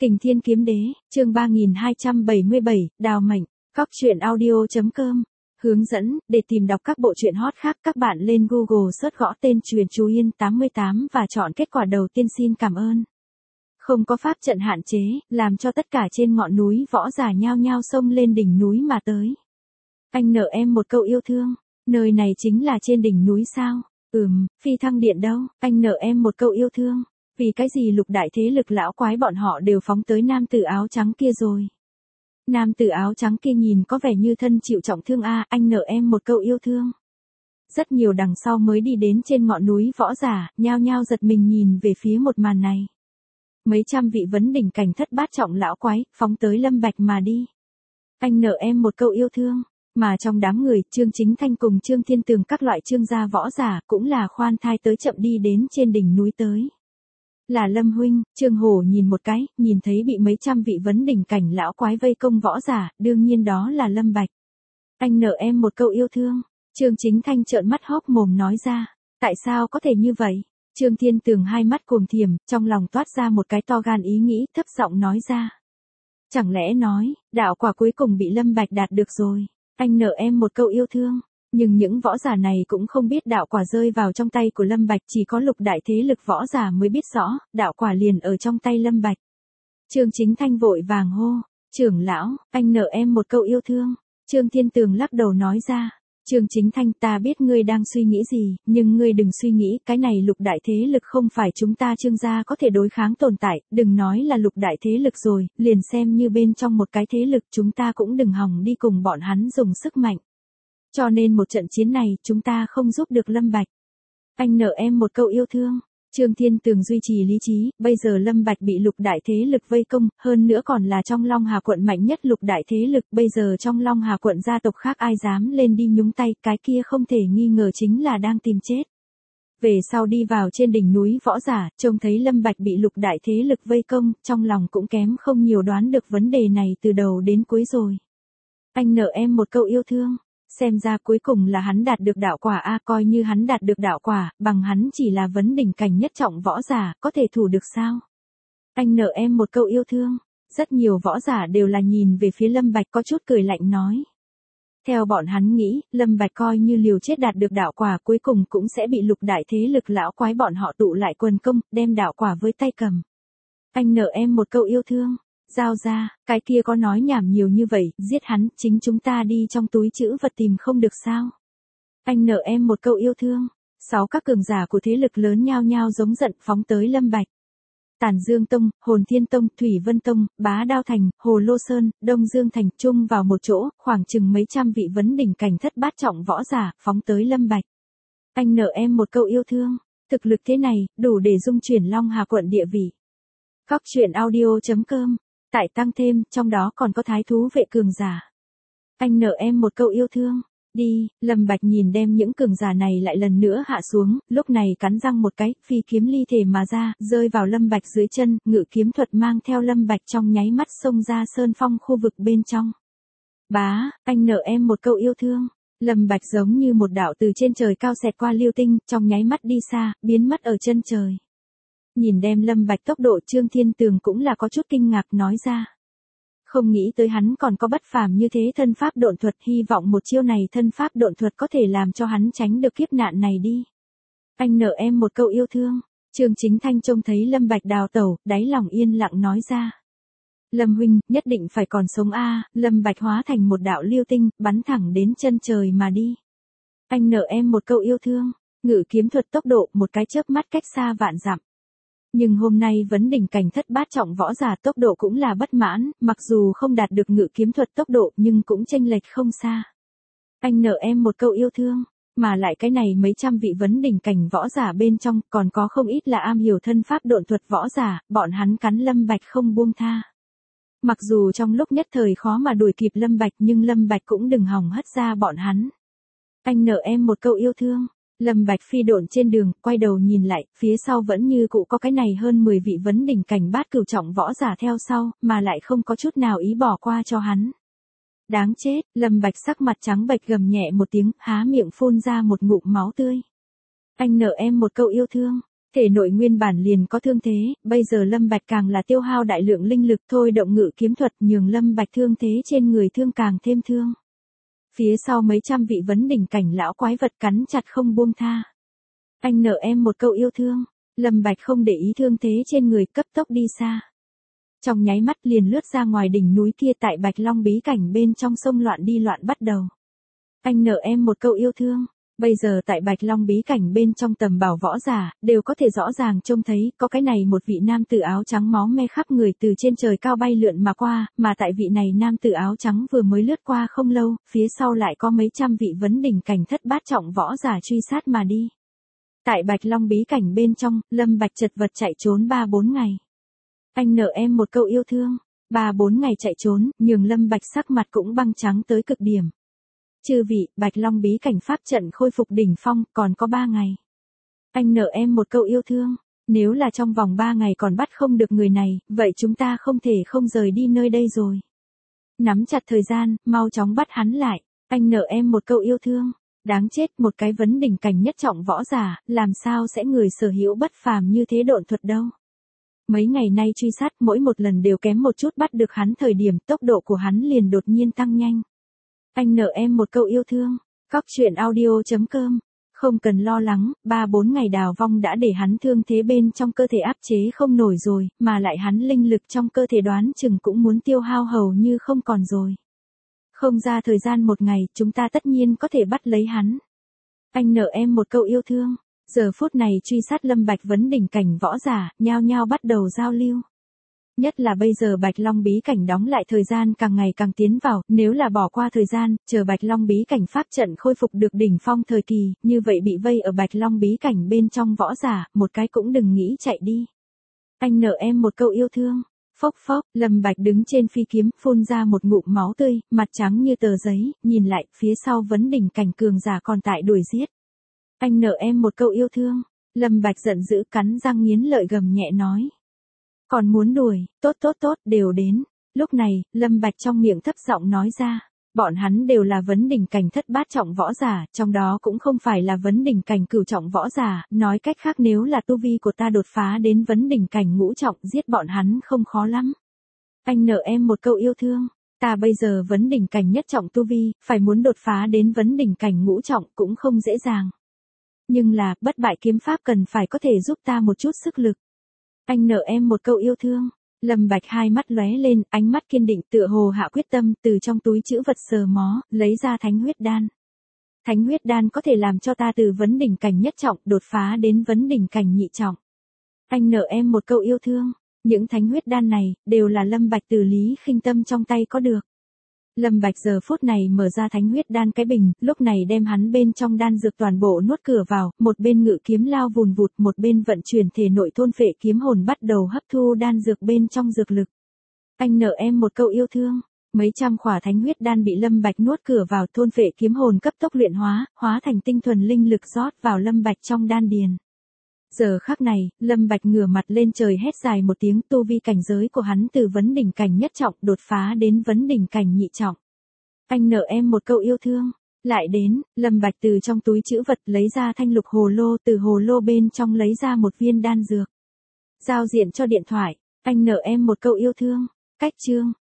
Kình Thiên Kiếm Đế, chương 3277, Đào Mệnh, Cóc truyện audio.com. Hướng dẫn, để tìm đọc các bộ truyện hot khác các bạn lên Google search gõ tên Truyện Chú Yên 88 và chọn kết quả đầu tiên xin cảm ơn. Không có pháp trận hạn chế, làm cho tất cả trên ngọn núi võ giả nhao nhao xông lên đỉnh núi mà tới. Anh nợ em một câu yêu thương, nơi này chính là trên đỉnh núi sao? Phi thăng điện đâu? Anh nợ em một câu yêu thương. Vì cái gì lục đại thế lực lão quái bọn họ đều phóng tới nam tử áo trắng kia rồi? Nam tử áo trắng kia nhìn có vẻ như thân chịu trọng thương anh nợ em một câu yêu thương. Rất nhiều đằng sau mới đi đến trên ngọn núi võ giả, nhao nhao giật mình nhìn về phía một màn này. Mấy trăm vị vấn đỉnh cảnh thất bát trọng lão quái, phóng tới Lâm Bạch mà đi. Anh nợ em một câu yêu thương. Mà trong đám người, Trương Chính Thanh cùng Trương Thiên Tường các loại Trương gia võ giả cũng là khoan thai tới chậm đi đến trên đỉnh núi tới. Là Lâm huynh. Trương Hổ nhìn một cái, nhìn thấy bị mấy trăm vị vấn đỉnh cảnh lão quái vây công võ giả, đương nhiên đó là Lâm Bạch. Anh nợ em một câu yêu thương. Trương Chính Thanh trợn mắt hốc mồm nói ra. Tại sao có thể như vậy? Trương Thiên Tường hai mắt cuồng thiểm, trong lòng toát ra một cái to gan ý nghĩ, thấp giọng nói ra. Chẳng lẽ nói, đạo quả cuối cùng bị Lâm Bạch đạt được rồi? Anh nợ em một câu yêu thương. Nhưng những võ giả này cũng không biết đạo quả rơi vào trong tay của Lâm Bạch, chỉ có lục đại thế lực võ giả mới biết rõ, đạo quả liền ở trong tay Lâm Bạch. Trương Chính Thanh vội vàng hô, trưởng lão, anh nợ em một câu yêu thương. Trương Thiên Tường lắc đầu nói ra, Trương Chính Thanh, ta biết ngươi đang suy nghĩ gì, nhưng ngươi đừng suy nghĩ, cái này lục đại thế lực không phải chúng ta Trương gia có thể đối kháng tồn tại, đừng nói là lục đại thế lực rồi, liền xem như bên trong một cái thế lực chúng ta cũng đừng hòng đi cùng bọn hắn dùng sức mạnh. Cho nên một trận chiến này, chúng ta không giúp được Lâm Bạch. Anh nợ em một câu yêu thương. Trương Thiên Tường duy trì lý trí, bây giờ Lâm Bạch bị lục đại thế lực vây công, hơn nữa còn là trong Long Hà quận mạnh nhất lục đại thế lực, bây giờ trong Long Hà quận gia tộc khác ai dám lên đi nhúng tay, cái kia không thể nghi ngờ chính là đang tìm chết. Về sau đi vào trên đỉnh núi võ giả, trông thấy Lâm Bạch bị lục đại thế lực vây công, trong lòng cũng kém không nhiều đoán được vấn đề này từ đầu đến cuối rồi. Anh nợ em một câu yêu thương. Xem ra cuối cùng là hắn đạt được đạo quả coi như hắn đạt được đạo quả, bằng hắn chỉ là vấn đỉnh cảnh nhất trọng võ giả, có thể thủ được sao? Anh nợ em một câu yêu thương. Rất nhiều võ giả đều là nhìn về phía Lâm Bạch có chút cười lạnh nói. Theo bọn hắn nghĩ, Lâm Bạch coi như liều chết đạt được đạo quả cuối cùng cũng sẽ bị lục đại thế lực lão quái bọn họ tụ lại quần công, đem đạo quả với tay cầm. Anh nợ em một câu yêu thương. Giao ra, cái kia có nói nhảm nhiều như vậy, giết hắn, chính chúng ta đi trong túi trữ vật tìm không được sao? Anh nợ em một câu yêu thương. 6 các cường giả của thế lực lớn nhao nhao giống giận phóng tới Lâm Bạch. Tản Dương Tông, Hồn Thiên Tông, Thủy Vân Tông, Bá Đao Thành, Hồ Lô Sơn, Đông Dương Thành chung vào một chỗ, khoảng chừng mấy trăm vị vấn đỉnh cảnh thất bát trọng võ giả phóng tới Lâm Bạch. Anh nợ em một câu yêu thương. Thực lực thế này, đủ để dung chuyển Long Hà quận địa vị. Cóc truyện audio.com. Tại tăng thêm, trong đó còn có thái thú vệ cường giả. Anh nợ em một câu yêu thương. Đi, Lâm Bạch nhìn đem những cường giả này lại lần nữa hạ xuống, lúc này cắn răng một cái, phi kiếm ly thể mà ra, rơi vào Lâm Bạch dưới chân, ngự kiếm thuật mang theo Lâm Bạch trong nháy mắt xông ra sơn phong khu vực bên trong. Bá, anh nợ em một câu yêu thương. Lâm Bạch giống như một đạo từ trên trời cao xẹt qua lưu tinh, trong nháy mắt đi xa, biến mất ở chân trời. Nhìn đem Lâm Bạch tốc độ, Trương Thiên Tường cũng là có chút kinh ngạc nói ra. Không nghĩ tới hắn còn có bất phàm như thế thân pháp độn thuật, hy vọng một chiêu này thân pháp độn thuật có thể làm cho hắn tránh được kiếp nạn này đi. Anh nợ em một câu yêu thương. Trương Chính Thanh trông thấy Lâm Bạch đào tẩu, đáy lòng yên lặng nói ra. Lâm huynh, nhất định phải còn sống Lâm Bạch hóa thành một đạo lưu tinh, bắn thẳng đến chân trời mà đi. Anh nợ em một câu yêu thương. Ngự kiếm thuật tốc độ, một cái chớp mắt cách xa vạn dặm. Nhưng hôm nay vấn đỉnh cảnh thất bát trọng võ giả tốc độ cũng là bất mãn, mặc dù không đạt được ngự kiếm thuật tốc độ nhưng cũng chênh lệch không xa. Anh nợ em một câu yêu thương, mà lại cái này mấy trăm vị vấn đỉnh cảnh võ giả bên trong còn có không ít là am hiểu thân pháp độn thuật võ giả, bọn hắn cắn Lâm Bạch không buông tha. Mặc dù trong lúc nhất thời khó mà đuổi kịp Lâm Bạch nhưng Lâm Bạch cũng đừng hòng hất ra bọn hắn. Anh nợ em một câu yêu thương. Lâm Bạch phi độn trên đường, quay đầu nhìn lại, phía sau vẫn như cũ có cái này hơn 10 vị vấn đỉnh cảnh bát cửu trọng võ giả theo sau, mà lại không có chút nào ý bỏ qua cho hắn. Đáng chết, Lâm Bạch sắc mặt trắng bệch gầm nhẹ một tiếng, há miệng phun ra một ngụm máu tươi. Anh nợ em một câu yêu thương. Thể nội nguyên bản liền có thương thế, bây giờ Lâm Bạch càng là tiêu hao đại lượng linh lực thôi động ngự kiếm thuật nhường Lâm Bạch thương thế trên người thương càng thêm thương. Phía sau mấy trăm vị vấn đỉnh cảnh lão quái vật cắn chặt không buông tha. Anh nợ em một câu yêu thương, Lâm Bạch không để ý thương thế trên người cấp tốc đi xa. Trong nháy mắt liền lướt ra ngoài đỉnh núi kia tại Bạch Long bí cảnh bên trong sông loạn đi loạn bắt đầu. Anh nợ em một câu yêu thương. Bây giờ tại Bạch Long bí cảnh bên trong tầm bảo võ giả, đều có thể rõ ràng trông thấy có cái này một vị nam tử áo trắng máu me khắp người từ trên trời cao bay lượn mà qua, mà tại vị này nam tử áo trắng vừa mới lướt qua không lâu, phía sau lại có mấy trăm vị vấn đỉnh cảnh thất bát trọng võ giả truy sát mà đi. Tại Bạch Long bí cảnh bên trong, Lâm Bạch chật vật chạy trốn 3-4 ngày. Anh nợ em một câu yêu thương, 3-4 ngày chạy trốn, nhường Lâm Bạch sắc mặt cũng băng trắng tới cực điểm. Chư vị, Bạch Long bí cảnh pháp trận khôi phục đỉnh phong, còn có 3 ngày. Anh nợ em một câu yêu thương, nếu là trong vòng 3 ngày còn bắt không được người này, vậy chúng ta không thể không rời đi nơi đây rồi. Nắm chặt thời gian, mau chóng bắt hắn lại, anh nợ em một câu yêu thương. Đáng chết, một cái vấn đỉnh cảnh nhất trọng võ giả, làm sao sẽ người sở hữu bất phàm như thế độn thuật đâu. Mấy ngày nay truy sát mỗi một lần đều kém một chút bắt được hắn thời điểm tốc độ của hắn liền đột nhiên tăng nhanh. Anh nợ em một câu yêu thương, Cóc truyện audio.com, không cần lo lắng, 3-4 ngày đào vong đã để hắn thương thế bên trong cơ thể áp chế không nổi rồi, mà lại hắn linh lực trong cơ thể đoán chừng cũng muốn tiêu hao hầu như không còn rồi. Không ra thời gian một ngày, chúng ta tất nhiên có thể bắt lấy hắn. Anh nợ em một câu yêu thương. Giờ phút này truy sát Lâm Bạch vấn đỉnh cảnh võ giả, nhao nhao bắt đầu giao lưu. Nhất là bây giờ Bạch Long bí cảnh đóng lại thời gian càng ngày càng tiến vào, nếu là bỏ qua thời gian, chờ Bạch Long bí cảnh pháp trận khôi phục được đỉnh phong thời kỳ, như vậy bị vây ở Bạch Long bí cảnh bên trong võ giả, một cái cũng đừng nghĩ chạy đi. Anh nợ em một câu yêu thương. Phốc phốc, Lâm Bạch đứng trên phi kiếm, phun ra một ngụm máu tươi, mặt trắng như tờ giấy, nhìn lại, phía sau vấn đỉnh cảnh cường giả còn tại đuổi giết. Anh nợ em một câu yêu thương. Lâm Bạch giận dữ cắn răng nghiến lợi gầm nhẹ nói. Còn muốn đuổi, tốt tốt tốt, đều đến. Lúc này, Lâm Bạch trong miệng thấp giọng nói ra. Bọn hắn đều là vấn đỉnh cảnh thất bát trọng võ giả, trong đó cũng không phải là vấn đỉnh cảnh cửu trọng võ giả, nói cách khác nếu là tu vi của ta đột phá đến vấn đỉnh cảnh ngũ trọng giết bọn hắn không khó lắm. Anh nợ em một câu yêu thương, ta bây giờ vấn đỉnh cảnh nhất trọng tu vi, phải muốn đột phá đến vấn đỉnh cảnh ngũ trọng cũng không dễ dàng. Nhưng là, bất bại kiếm pháp cần phải có thể giúp ta một chút sức lực. Anh nợ em một câu yêu thương. Lâm Bạch hai mắt lóe lên, ánh mắt kiên định tựa hồ hạ quyết tâm, từ trong túi trữ vật sờ mó, lấy ra thánh huyết đan. Thánh huyết đan có thể làm cho ta từ vấn đỉnh cảnh nhất trọng đột phá đến vấn đỉnh cảnh nhị trọng. Anh nợ em một câu yêu thương. Những thánh huyết đan này, đều là Lâm Bạch từ Lý Khinh Tâm trong tay có được. Lâm Bạch giờ phút này mở ra thánh huyết đan cái bình, lúc này đem hắn bên trong đan dược toàn bộ nuốt cửa vào, một bên ngự kiếm lao vùn vụt, một bên vận chuyển thể nội thôn phệ kiếm hồn bắt đầu hấp thu đan dược bên trong dược lực. Anh nợ em một câu yêu thương. Mấy trăm khỏa thánh huyết đan bị Lâm Bạch nuốt cửa vào, thôn phệ kiếm hồn cấp tốc luyện hóa, hóa thành tinh thuần linh lực rót vào Lâm Bạch trong đan điền. Giờ khắc này, Lâm Bạch ngửa mặt lên trời hét dài một tiếng, tu vi cảnh giới của hắn từ vấn đỉnh cảnh nhất trọng đột phá đến vấn đỉnh cảnh nhị trọng. Anh nợ em một câu yêu thương. Lại đến, Lâm Bạch từ trong túi trữ vật lấy ra thanh lục hồ lô, từ hồ lô bên trong lấy ra một viên đan dược. Giao diện cho điện thoại, anh nợ em một câu yêu thương. Cách chương.